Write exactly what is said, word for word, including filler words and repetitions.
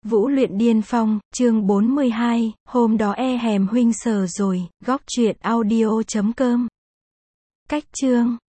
Vũ luyện điên phong, chương bốn mươi hai, hôm đó e hèm huynh sờ rồi, góc truyện audio chấm com. Cách chương